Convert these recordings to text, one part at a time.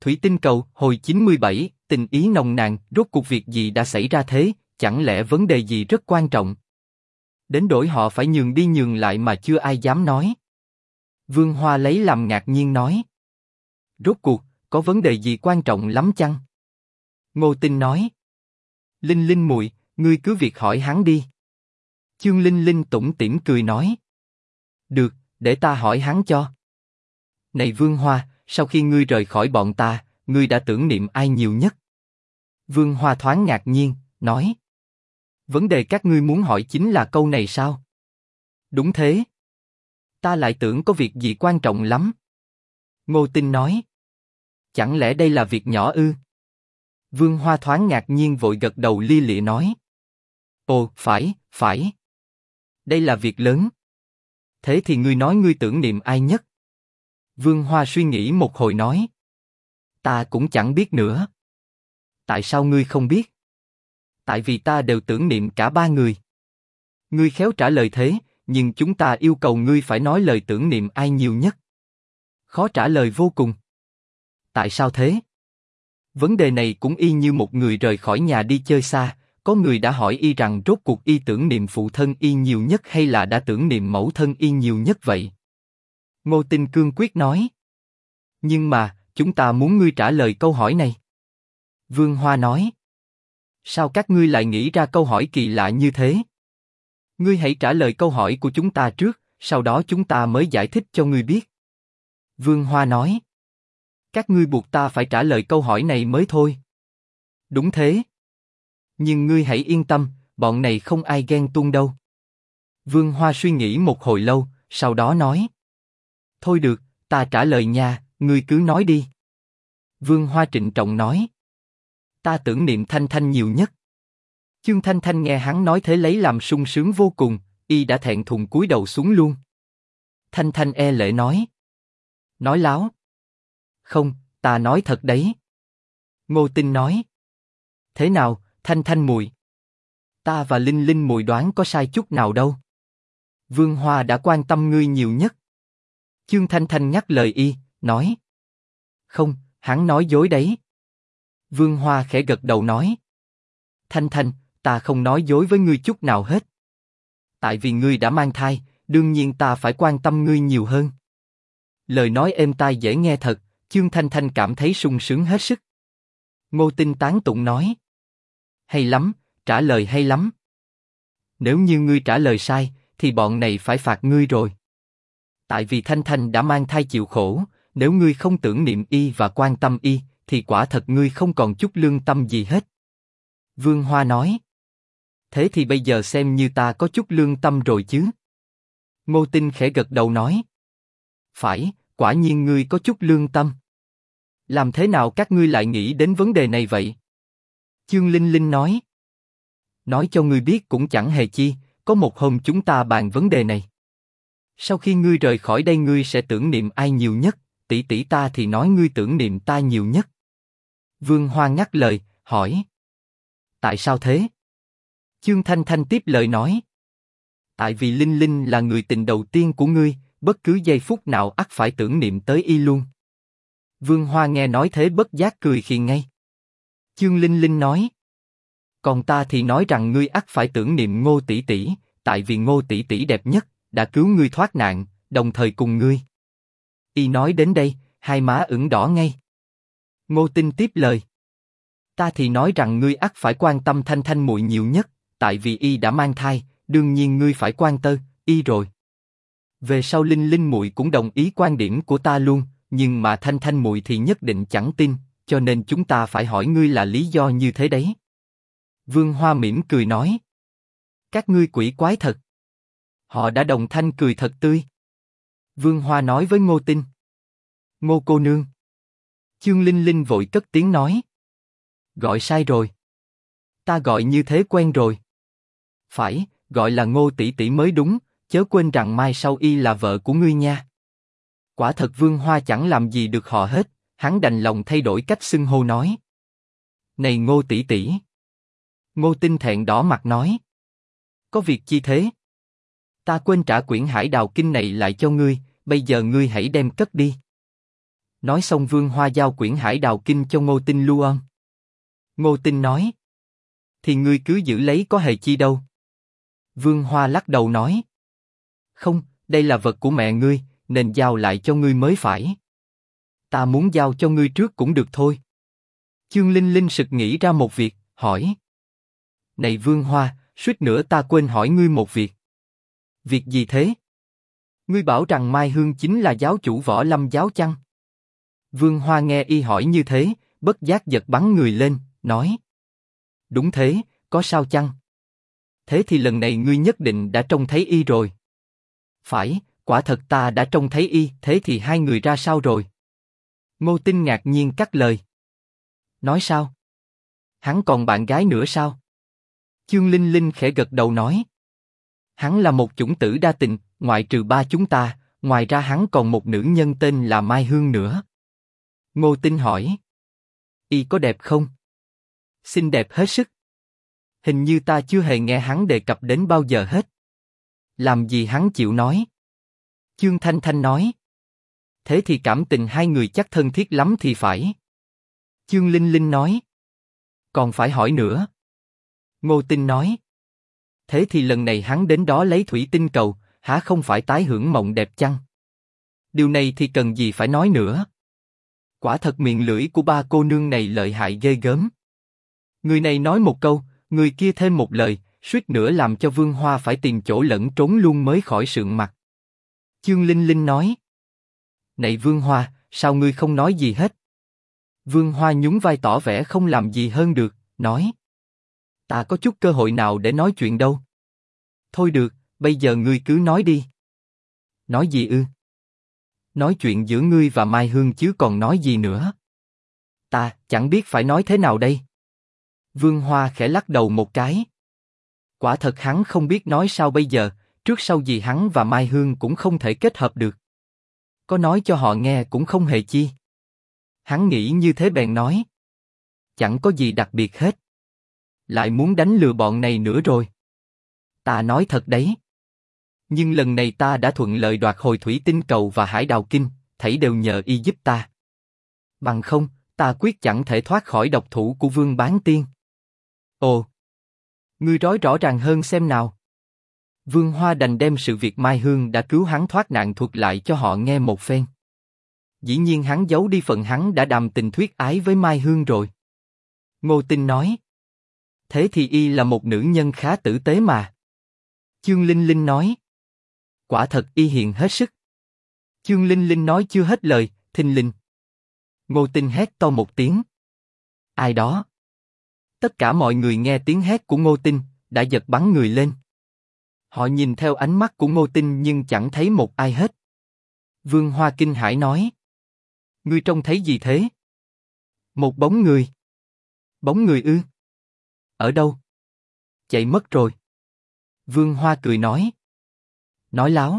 Thủy tinh cầu, hồi 97, tình ý nồng nàn, rốt cuộc việc gì đã xảy ra thế, chẳng lẽ vấn đề gì rất quan trọng? Đến đổi họ phải nhường đi nhường lại mà chưa ai dám nói. Vương Hoa lấy làm ngạc nhiên nói. Rốt cuộc, có vấn đề gì quan trọng lắm chăng? Ngô Tinh nói. Linh Linh muội, ngươi cứ việc hỏi hắn đi. Chương Linh Linh tủm tỉm cười nói. Được, để ta hỏi hắn cho. Này Vương Hoa, sau khi ngươi rời khỏi bọn ta, ngươi đã tưởng niệm ai nhiều nhất? Vương Hoa thoáng ngạc nhiên, nói. Vấn đề các ngươi muốn hỏi chính là câu này sao? Đúng thế. Ta lại tưởng có việc gì quan trọng lắm. Ngô Tinh nói. Chẳng lẽ đây là việc nhỏ ư? Vương Hoa thoáng ngạc nhiên vội gật đầu lia lịa nói. Ồ, phải. Đây là việc lớn. Thế thì ngươi nói ngươi tưởng niệm ai nhất? Vương Hoa suy nghĩ một hồi nói. Ta cũng chẳng biết nữa. Tại sao ngươi không biết? Tại vì ta đều tưởng niệm cả ba người. Ngươi khéo trả lời thế, nhưng chúng ta yêu cầu ngươi phải nói lời tưởng niệm ai nhiều nhất. Khó trả lời vô cùng. Tại sao thế? Vấn đề này cũng y như một người rời khỏi nhà đi chơi xa, có người đã hỏi y rằng rốt cuộc y tưởng niệm phụ thân y nhiều nhất hay là đã tưởng niệm mẫu thân y nhiều nhất vậy? Ngô Tinh cương quyết nói. Nhưng mà, chúng ta muốn ngươi trả lời câu hỏi này. Vương Hoa nói. Sao các ngươi lại nghĩ ra câu hỏi kỳ lạ như thế? Ngươi hãy trả lời câu hỏi của chúng ta trước, sau đó chúng ta mới giải thích cho ngươi biết. Vương Hoa nói. Các ngươi buộc ta phải trả lời câu hỏi này mới thôi. Đúng thế. Nhưng ngươi hãy yên tâm, bọn này không ai ghen tuông đâu. Vương Hoa suy nghĩ một hồi lâu, sau đó nói. Thôi được, ta trả lời nha, ngươi cứ nói đi. Vương Hoa trịnh trọng nói. Ta tưởng niệm Thanh Thanh nhiều nhất. Chương Thanh Thanh nghe hắn nói thế lấy làm sung sướng vô cùng, y đã thẹn thùng cúi đầu xuống luôn. Thanh Thanh e lệ nói. Nói láo. Không, ta nói thật đấy. Ngô Tinh nói. Thế nào, Thanh Thanh muội? Ta và Linh Linh muội đoán có sai chút nào đâu. Vương Hoa đã quan tâm ngươi nhiều nhất. Chương Thanh Thanh nhắc lời y, nói. Không, hắn nói dối đấy. Vương Hoa khẽ gật đầu nói. Thanh Thanh, ta không nói dối với ngươi chút nào hết. Tại vì ngươi đã mang thai, đương nhiên ta phải quan tâm ngươi nhiều hơn. Lời nói êm tai dễ nghe thật, Chương Thanh Thanh cảm thấy sung sướng hết sức. Ngô Tinh tán tụng nói. Hay lắm, trả lời hay lắm. Nếu như ngươi trả lời sai, thì bọn này phải phạt ngươi rồi. Tại vì Thanh Thanh đã mang thai chịu khổ, nếu ngươi không tưởng niệm y và quan tâm y, thì quả thật ngươi không còn chút lương tâm gì hết. Vương Hoa nói. Thế thì bây giờ xem như ta có chút lương tâm rồi chứ. Ngô Tinh khẽ gật đầu nói. Phải, quả nhiên ngươi có chút lương tâm. Làm thế nào các ngươi lại nghĩ đến vấn đề này vậy? Chương Linh Linh nói. Nói cho ngươi biết cũng chẳng hề chi, có một hôm chúng ta bàn vấn đề này. Sau khi ngươi rời khỏi đây ngươi sẽ tưởng niệm ai nhiều nhất, tỷ tỷ ta thì nói ngươi tưởng niệm ta nhiều nhất. Vương Hoa ngắt lời, hỏi. Tại sao thế? Chương Thanh Thanh tiếp lời nói. Tại vì Linh Linh là người tình đầu tiên của ngươi, bất cứ giây phút nào ắt phải tưởng niệm tới y luôn. Vương Hoa nghe nói thế bất giác cười khì ngay. Chương Linh Linh nói. Còn ta thì nói rằng ngươi ắt phải tưởng niệm Ngô tỷ tỷ, tại vì Ngô tỷ tỷ đẹp nhất, đã cứu ngươi thoát nạn, đồng thời cùng ngươi. Y nói đến đây, hai má ửng đỏ ngay. Ngô Tinh tiếp lời. Ta thì nói rằng ngươi ắt phải quan tâm Thanh Thanh muội nhiều nhất, tại vì y đã mang thai, đương nhiên ngươi phải quan tâm y rồi. Về sau Linh Linh muội cũng đồng ý quan điểm của ta luôn, nhưng mà Thanh Thanh muội thì nhất định chẳng tin, cho nên chúng ta phải hỏi ngươi là lý do như thế đấy. Vương Hoa mỉm cười nói. Các ngươi quỷ quái thật. Họ đã đồng thanh cười thật tươi. Vương Hoa nói với Ngô Tinh. Ngô cô nương. Chương Linh Linh vội cất tiếng nói. Gọi sai rồi. Ta gọi như thế quen rồi. Phải, gọi là Ngô tỷ tỷ mới đúng, chớ quên rằng mai sau y là vợ của ngươi nha. Quả thật Vương Hoa chẳng làm gì được họ hết, hắn đành lòng thay đổi cách xưng hô nói. Này Ngô tỷ tỷ. Ngô Tinh thẹn đỏ mặt nói. Có việc chi thế? Ta quên trả quyển Hải Đào Kinh này lại cho ngươi, bây giờ ngươi hãy đem cất đi. Nói xong Vương Hoa giao quyển Hải Đào Kinh cho Ngô Tinh lưu ân. Ngô Tinh nói. Thì ngươi cứ giữ lấy có hề chi đâu. Vương Hoa lắc đầu nói. Không, đây là vật của mẹ ngươi, nên giao lại cho ngươi mới phải. Ta muốn giao cho ngươi trước cũng được thôi. Chương Linh Linh sực nghĩ ra một việc, hỏi. Này Vương Hoa, suýt nữa ta quên hỏi ngươi một việc. Việc gì thế? Ngươi bảo rằng Mai Hương chính là giáo chủ Võ Lâm giáo chăng? Vương Hoa nghe y hỏi như thế, bất giác giật bắn người lên, nói. Đúng thế, có sao chăng? Thế thì lần này ngươi nhất định đã trông thấy y rồi. Phải, quả thật ta đã trông thấy y, thế thì hai người ra sao rồi? Ngô Tinh ngạc nhiên cắt lời. Nói sao? Hắn còn bạn gái nữa sao? Chương Linh Linh khẽ gật đầu nói. Hắn là một chủng tử đa tình, ngoại trừ ba chúng ta, ngoài ra hắn còn một nữ nhân tên là Mai Hương nữa. Ngô Tinh hỏi. Y có đẹp không? Xinh đẹp hết sức. Hình như ta chưa hề nghe hắn đề cập đến bao giờ hết. Làm gì hắn chịu nói? Chương Thanh Thanh nói. Thế thì cảm tình hai người chắc thân thiết lắm thì phải. Chương Linh Linh nói. Còn phải hỏi nữa. Ngô Tinh nói. Thế thì lần này hắn đến đó lấy thủy tinh cầu, há không phải tái hưởng mộng đẹp chăng? Điều này thì cần gì phải nói nữa. Quả thật miệng lưỡi của ba cô nương này lợi hại ghê gớm. Người này nói một câu, người kia thêm một lời, suýt nữa làm cho Vương Hoa phải tìm chỗ lẫn trốn luôn mới khỏi sượng mặt. Chương Linh Linh nói. Này Vương Hoa, sao ngươi không nói gì hết? Vương Hoa nhún vai tỏ vẻ không làm gì hơn được, nói. Ta có chút cơ hội nào để nói chuyện đâu. Thôi được, bây giờ ngươi cứ nói đi. Nói gì ư? Nói chuyện giữa ngươi và Mai Hương chứ còn nói gì nữa. Ta chẳng biết phải nói thế nào đây. Vương Hoa khẽ lắc đầu một cái. Quả thật hắn không biết nói sao bây giờ, trước sau gì hắn và Mai Hương cũng không thể kết hợp được. Có nói cho họ nghe cũng không hề chi. Hắn nghĩ như thế bèn nói. Chẳng có gì đặc biệt hết. Lại muốn đánh lừa bọn này nữa rồi. Ta nói thật đấy. Nhưng lần này ta đã thuận lợi đoạt hồi thủy tinh cầu và Hải Đào Kinh, thảy đều nhờ y giúp ta. Bằng không, ta quyết chẳng thể thoát khỏi độc thủ của Vương Bán Tiên. Ồ, ngươi nói rõ ràng hơn xem nào. Vương Hoa đành đem sự việc Mai Hương đã cứu hắn thoát nạn thuật lại cho họ nghe một phen. Dĩ nhiên hắn giấu đi phần hắn đã đàm tình thuyết ái với Mai Hương rồi. Ngô Tinh nói. Thế thì y là một nữ nhân khá tử tế mà. Chương Linh Linh nói. Quả thật y hiền hết sức. Chương Linh Linh nói chưa hết lời, thình lình. Ngô Tinh hét to một tiếng. Ai đó? Tất cả mọi người nghe tiếng hét của Ngô Tinh, đã giật bắn người lên. Họ nhìn theo ánh mắt của Ngô Tinh nhưng chẳng thấy một ai hết. Vương Hoa kinh hãi nói. Ngươi trông thấy gì thế? Một bóng người. Bóng người ư? Ở đâu? Chạy mất rồi. Vương Hoa cười nói. Nói láo.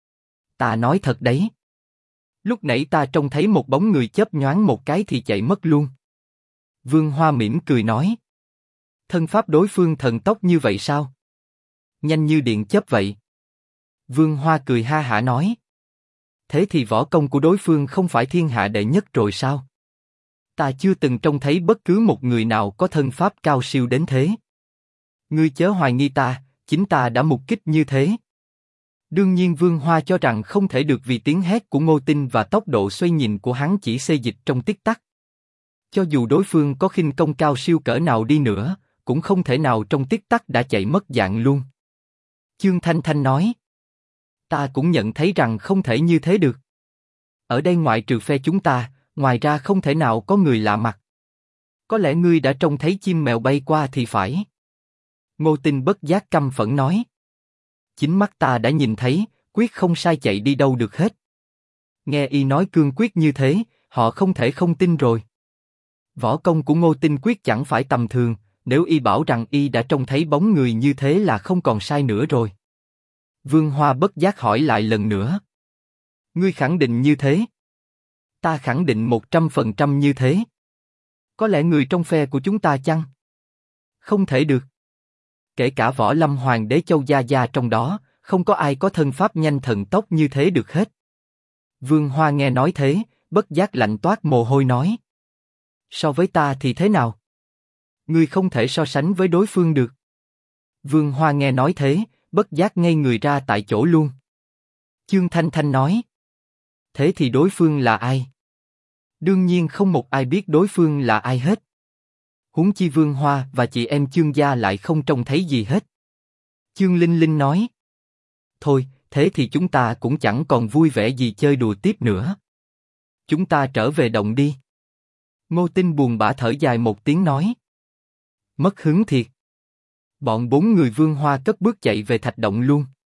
Ta nói thật đấy. Lúc nãy ta trông thấy một bóng người chớp nhoáng một cái thì chạy mất luôn. Vương Hoa mỉm cười nói. Thân pháp đối phương thần tốc như vậy sao? Nhanh như điện chớp vậy. Vương Hoa cười ha hả nói. Thế thì võ công của đối phương không phải thiên hạ đệ nhất rồi sao? Ta chưa từng trông thấy bất cứ một người nào có thân pháp cao siêu đến thế. Ngươi chớ hoài nghi ta, chính ta đã mục kích như thế. Đương nhiên Vương Hoa cho rằng không thể được vì tiếng hét của Ngô Tinh và tốc độ xoay nhìn của hắn chỉ xê dịch trong tích tắc. Cho dù đối phương có khinh công cao siêu cỡ nào đi nữa, cũng không thể nào trong tích tắc đã chạy mất dạng luôn. Chương Thanh Thanh nói. Ta cũng nhận thấy rằng không thể như thế được. Ở đây ngoại trừ phe chúng ta, ngoài ra không thể nào có người lạ mặt. Có lẽ ngươi đã trông thấy chim mèo bay qua thì phải. Ngô Tinh bất giác căm phẫn nói. Chính mắt ta đã nhìn thấy, quyết không sai chạy đi đâu được hết. Nghe y nói cương quyết như thế, họ không thể không tin rồi. Võ công của Ngô Tinh quyết chẳng phải tầm thường, nếu y bảo rằng y đã trông thấy bóng người như thế là không còn sai nữa rồi. Vương Hoa bất giác hỏi lại lần nữa. Ngươi khẳng định như thế? Ta khẳng định 100% như thế. Có lẽ người trong phe của chúng ta chăng? Không thể được. Kể cả Võ Lâm Hoàng đế Châu Gia Gia trong đó, không có ai có thân pháp nhanh thần tốc như thế được hết. Vương Hoa nghe nói thế, bất giác lạnh toát mồ hôi nói. So với ta thì thế nào? Ngươi không thể so sánh với đối phương được. Vương Hoa nghe nói thế, bất giác ngây người ra tại chỗ luôn. Chương Thanh Thanh nói. Thế thì đối phương là ai? Đương nhiên không một ai biết đối phương là ai hết. Huống chi Vương Hoa và chị em Chương gia lại không trông thấy gì hết. Chương Linh Linh nói. Thôi, thế thì chúng ta cũng chẳng còn vui vẻ gì chơi đùa tiếp nữa. Chúng ta trở về động đi. Ngô Tinh buồn bã thở dài một tiếng nói. Mất hứng thiệt. Bọn 4 người Vương Hoa cất bước chạy về thạch động luôn.